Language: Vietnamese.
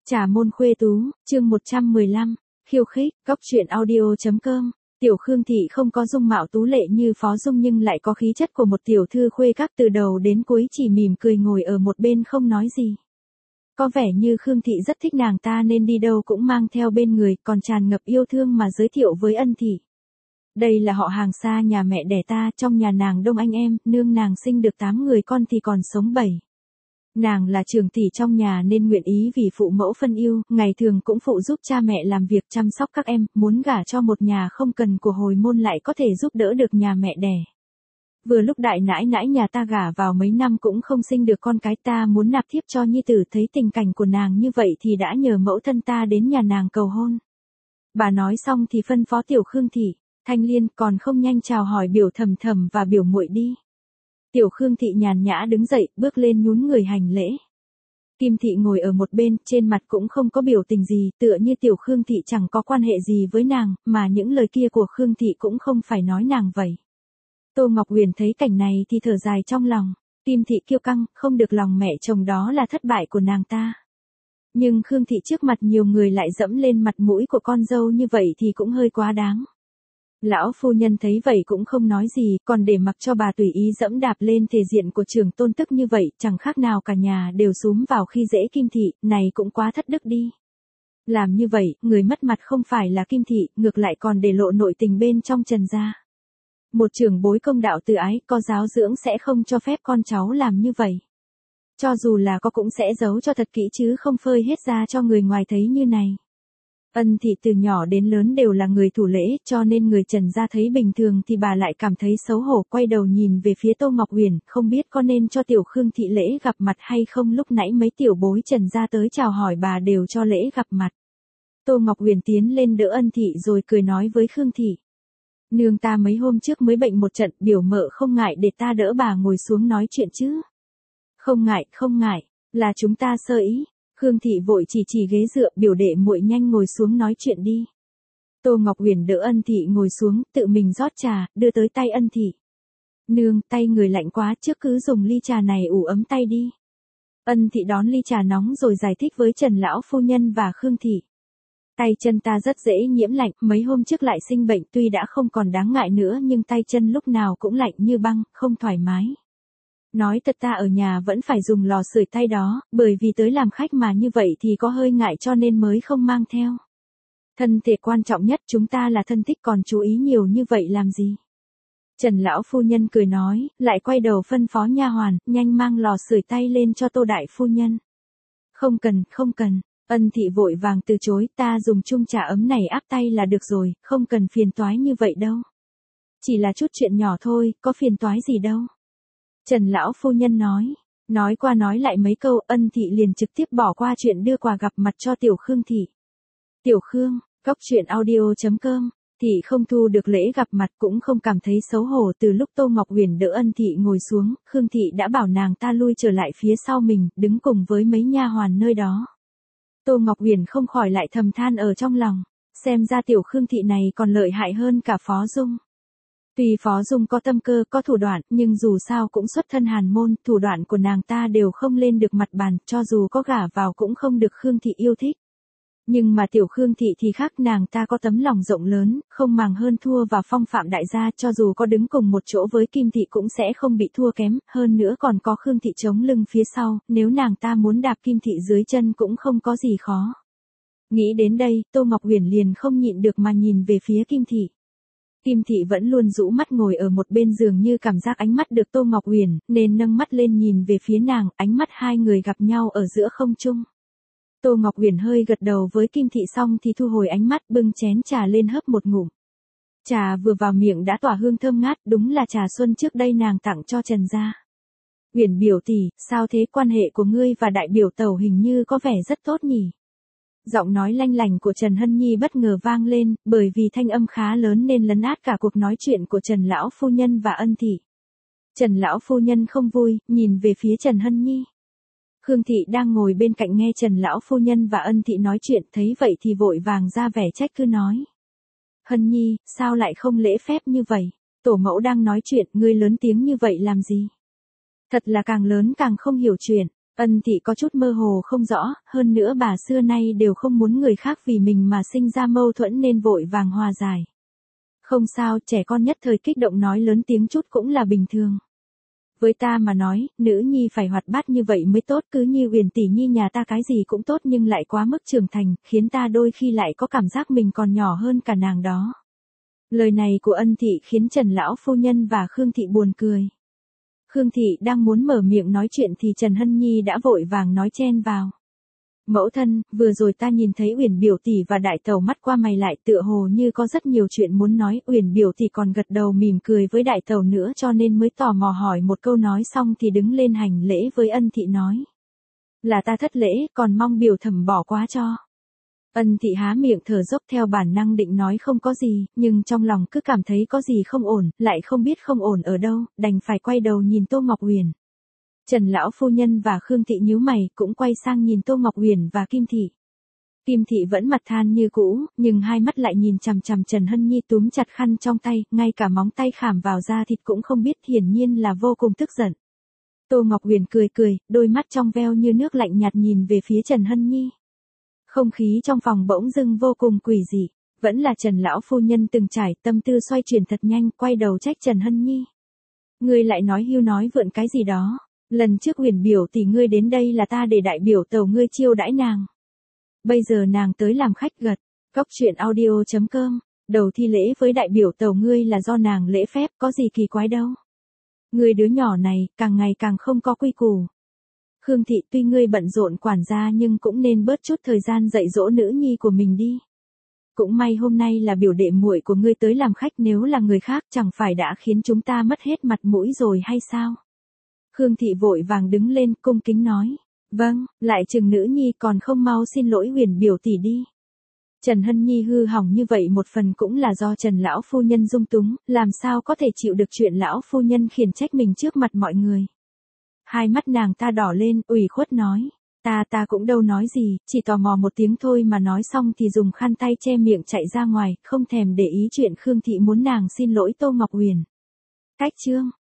Trà môn khuê tú, chương 115, khiêu khích, góc truyện audio.com. Tiểu Khương Thị không có dung mạo tú lệ như Phó Dung nhưng lại có khí chất của một tiểu thư khuê các, từ đầu đến cuối chỉ mỉm cười ngồi ở một bên không nói gì. Có vẻ như Khương Thị rất thích nàng ta nên đi đâu cũng mang theo bên người, còn tràn ngập yêu thương mà giới thiệu với Ân Thị. Đây là họ hàng xa nhà mẹ đẻ ta, trong nhà nàng đông anh em, nương nàng sinh được 8 người con thì còn sống 7. Nàng là trưởng tỷ trong nhà nên nguyện ý vì phụ mẫu phân yêu, ngày thường cũng phụ giúp cha mẹ làm việc chăm sóc các em, muốn gả cho một nhà không cần của hồi môn lại có thể giúp đỡ được nhà mẹ đẻ. Vừa lúc đại nãi nãi nhà ta gả vào mấy năm cũng không sinh được con cái, ta muốn nạp thiếp cho nhi tử, thấy tình cảnh của nàng như vậy thì đã nhờ mẫu thân ta đến nhà nàng cầu hôn. Bà nói xong thì phân phó Tiểu Khương Thị, Thanh Liên còn không nhanh chào hỏi biểu thầm thầm và biểu muội đi. Tiểu Khương Thị nhàn nhã đứng dậy, bước lên nhún người hành lễ. Kim Thị ngồi ở một bên, trên mặt cũng không có biểu tình gì, tựa như Tiểu Khương Thị chẳng có quan hệ gì với nàng, mà những lời kia của Khương Thị cũng không phải nói nàng vậy. Tô Ngọc Huyền thấy cảnh này thì thở dài trong lòng, Kim Thị kiêu căng, không được lòng mẹ chồng đó là thất bại của nàng ta. Nhưng Khương Thị trước mặt nhiều người lại dẫm lên mặt mũi của con dâu như vậy thì cũng hơi quá đáng. Lão phu nhân thấy vậy cũng không nói gì, còn để mặc cho bà tùy ý dẫm đạp lên thể diện của trưởng tôn tức như vậy, chẳng khác nào cả nhà đều xúm vào khi dễ Kim Thị, này cũng quá thất đức đi. Làm như vậy, người mất mặt không phải là Kim Thị, ngược lại còn để lộ nội tình bên trong Trần gia. Một trưởng bối công đạo từ ái, có giáo dưỡng sẽ không cho phép con cháu làm như vậy. Cho dù là có cũng sẽ giấu cho thật kỹ chứ không phơi hết ra cho người ngoài thấy như này. Ân Thị từ nhỏ đến lớn đều là người thủ lễ, cho nên người Trần gia thấy bình thường thì bà lại cảm thấy xấu hổ, quay đầu nhìn về phía Tô Ngọc Huyền, không biết có nên cho Tiểu Khương Thị lễ gặp mặt hay không. Lúc nãy mấy tiểu bối Trần gia tới chào hỏi bà đều cho lễ gặp mặt. Tô Ngọc Huyền tiến lên đỡ Ân Thị rồi cười nói với Khương Thị. Nương ta mấy hôm trước mới bệnh một trận, biểu mợ không ngại để ta đỡ bà ngồi xuống nói chuyện chứ. Không ngại, là chúng ta sơ ý. Khương Thị vội chỉ ghế dựa, biểu đệ muội nhanh ngồi xuống nói chuyện đi. Tô Ngọc Huyền đỡ Ân Thị ngồi xuống, tự mình rót trà, đưa tới tay Ân Thị. Nương, tay người lạnh quá, trước cứ dùng ly trà này ủ ấm tay đi. Ân Thị đón ly trà nóng rồi giải thích với Trần lão phu nhân và Khương Thị. Tay chân ta rất dễ nhiễm lạnh, mấy hôm trước lại sinh bệnh, tuy đã không còn đáng ngại nữa nhưng tay chân lúc nào cũng lạnh như băng, không thoải mái. Nói thật ta ở nhà vẫn phải dùng lò sưởi tay đó, bởi vì tới làm khách mà như vậy thì có hơi ngại cho nên mới không mang theo. Thân thể quan trọng nhất, chúng ta là thân thích còn chú ý nhiều như vậy làm gì? Trần lão phu nhân cười nói, lại quay đầu phân phó nha hoàn, nhanh mang lò sưởi tay lên cho Tô đại phu nhân. Không cần, Ân Thị vội vàng từ chối, ta dùng chung trà ấm này áp tay là được rồi, không cần phiền toái như vậy đâu. Chỉ là chút chuyện nhỏ thôi, có phiền toái gì đâu. Trần lão phu nhân nói qua nói lại mấy câu, Ân Thị liền trực tiếp bỏ qua chuyện đưa quà gặp mặt cho Tiểu Khương Thị. Tiểu Khương, góc truyện audio.com, Thị không thu được lễ gặp mặt cũng không cảm thấy xấu hổ. Từ lúc Tô Ngọc Huyền đỡ Ân Thị ngồi xuống, Khương Thị đã bảo nàng ta lui trở lại phía sau mình, đứng cùng với mấy nha hoàn nơi đó. Tô Ngọc Huyền không khỏi lại thầm than ở trong lòng, xem ra Tiểu Khương Thị này còn lợi hại hơn cả Phó Dung. Tuy Phó Dung có tâm cơ, có thủ đoạn, nhưng dù sao cũng xuất thân hàn môn, thủ đoạn của nàng ta đều không lên được mặt bàn, cho dù có gả vào cũng không được Khương Thị yêu thích. Nhưng mà Tiểu Khương Thị thì khác, nàng ta có tấm lòng rộng lớn, không màng hơn thua và phong phạm đại gia, cho dù có đứng cùng một chỗ với Kim Thị cũng sẽ không bị thua kém, hơn nữa còn có Khương Thị chống lưng phía sau, nếu nàng ta muốn đạp Kim Thị dưới chân cũng không có gì khó. Nghĩ đến đây, Tô Ngọc Huyền liền không nhịn được mà nhìn về phía Kim Thị. Kim Thị vẫn luôn rũ mắt ngồi ở một bên giường như cảm giác ánh mắt được Tô Ngọc Huyền, nên nâng mắt lên nhìn về phía nàng, ánh mắt hai người gặp nhau ở giữa không trung. Tô Ngọc Huyền hơi gật đầu với Kim Thị xong thì thu hồi ánh mắt, bưng chén trà lên hớp một ngụm. Trà vừa vào miệng đã tỏa hương thơm ngát, đúng là trà xuân trước đây nàng tặng cho Trần gia. Huyền biểu tỷ, sao thế, quan hệ của ngươi và đại biểu tẩu hình như có vẻ rất tốt nhỉ? Giọng nói lanh lành của Trần Hân Nhi bất ngờ vang lên, bởi vì thanh âm khá lớn nên lấn át cả cuộc nói chuyện của Trần lão phu nhân và Ân Thị. Trần lão phu nhân không vui, nhìn về phía Trần Hân Nhi. Khương Thị đang ngồi bên cạnh nghe Trần lão phu nhân và Ân Thị nói chuyện, thấy vậy thì vội vàng ra vẻ trách cứ nói. Hân Nhi, sao lại không lễ phép như vậy? Tổ mẫu đang nói chuyện, ngươi lớn tiếng như vậy làm gì? Thật là càng lớn càng không hiểu chuyện. Ân Thị có chút mơ hồ không rõ, hơn nữa bà xưa nay đều không muốn người khác vì mình mà sinh ra mâu thuẫn nên vội vàng hòa giải. Không sao, trẻ con nhất thời kích động nói lớn tiếng chút cũng là bình thường. Với ta mà nói, nữ nhi phải hoạt bát như vậy mới tốt, cứ như Uyển tỷ nhi nhà ta cái gì cũng tốt nhưng lại quá mức trưởng thành, khiến ta đôi khi lại có cảm giác mình còn nhỏ hơn cả nàng đó. Lời này của Ân Thị khiến Trần lão phu nhân và Khương Thị buồn cười. Khương Thị đang muốn mở miệng nói chuyện thì Trần Hân Nhi đã vội vàng nói chen vào. Mẫu thân, vừa rồi ta nhìn thấy Uyển biểu tỷ và đại tẩu mắt qua mày lại tựa hồ như có rất nhiều chuyện muốn nói. Uyển biểu tỷ còn gật đầu mỉm cười với đại tẩu nữa cho nên mới tò mò hỏi một câu, nói xong thì đứng lên hành lễ với Ân Thị nói. Là ta thất lễ, còn mong biểu thẩm bỏ qua cho. Ân Thị há miệng thở dốc theo bản năng định nói không có gì, nhưng trong lòng cứ cảm thấy có gì không ổn, lại không biết không ổn ở đâu, đành phải quay đầu nhìn Tô Ngọc Uyển. Trần lão phu nhân và Khương Thị nhíu mày cũng quay sang nhìn Tô Ngọc Uyển và Kim Thị. Kim Thị vẫn mặt than như cũ, nhưng hai mắt lại nhìn chằm chằm Trần Hân Nhi túm chặt khăn trong tay, ngay cả móng tay khảm vào da thịt cũng không biết, hiển nhiên là vô cùng tức giận. Tô Ngọc Uyển cười cười, đôi mắt trong veo như nước lạnh nhạt nhìn về phía Trần Hân Nhi. Không khí trong phòng bỗng dưng vô cùng quỷ dị, vẫn là Trần lão phu nhân từng trải, tâm tư xoay chuyển thật nhanh, quay đầu trách Trần Hân Nhi. Ngươi lại nói hưu nói vượn cái gì đó, lần trước Uyển biểu tỷ ngươi đến đây là ta để đại biểu tàu ngươi chiêu đãi nàng. Bây giờ nàng tới làm khách gật, cóc truyện audio.com, đầu thi lễ với đại biểu tàu ngươi là do nàng lễ phép, có gì kỳ quái đâu. Ngươi đứa nhỏ này, càng ngày càng không có quy củ. Khương Thị, tuy ngươi bận rộn quản gia nhưng cũng nên bớt chút thời gian dạy dỗ nữ nhi của mình đi. Cũng may hôm nay là biểu đệ muội của ngươi tới làm khách, nếu là người khác chẳng phải đã khiến chúng ta mất hết mặt mũi rồi hay sao? Khương Thị vội vàng đứng lên cung kính nói. Vâng, lại chừng nữ nhi còn không mau xin lỗi Uyển biểu tỷ đi. Trần Hân Nhi hư hỏng như vậy một phần cũng là do Trần lão phu nhân dung túng, làm sao có thể chịu được chuyện lão phu nhân khiển trách mình trước mặt mọi người. Hai mắt nàng ta đỏ lên, ủy khuất nói. Ta cũng đâu nói gì, chỉ tò mò một tiếng thôi mà, nói xong thì dùng khăn tay che miệng chạy ra ngoài, không thèm để ý chuyện Khương Thị muốn nàng xin lỗi Tô Ngọc Uyển. Cách chương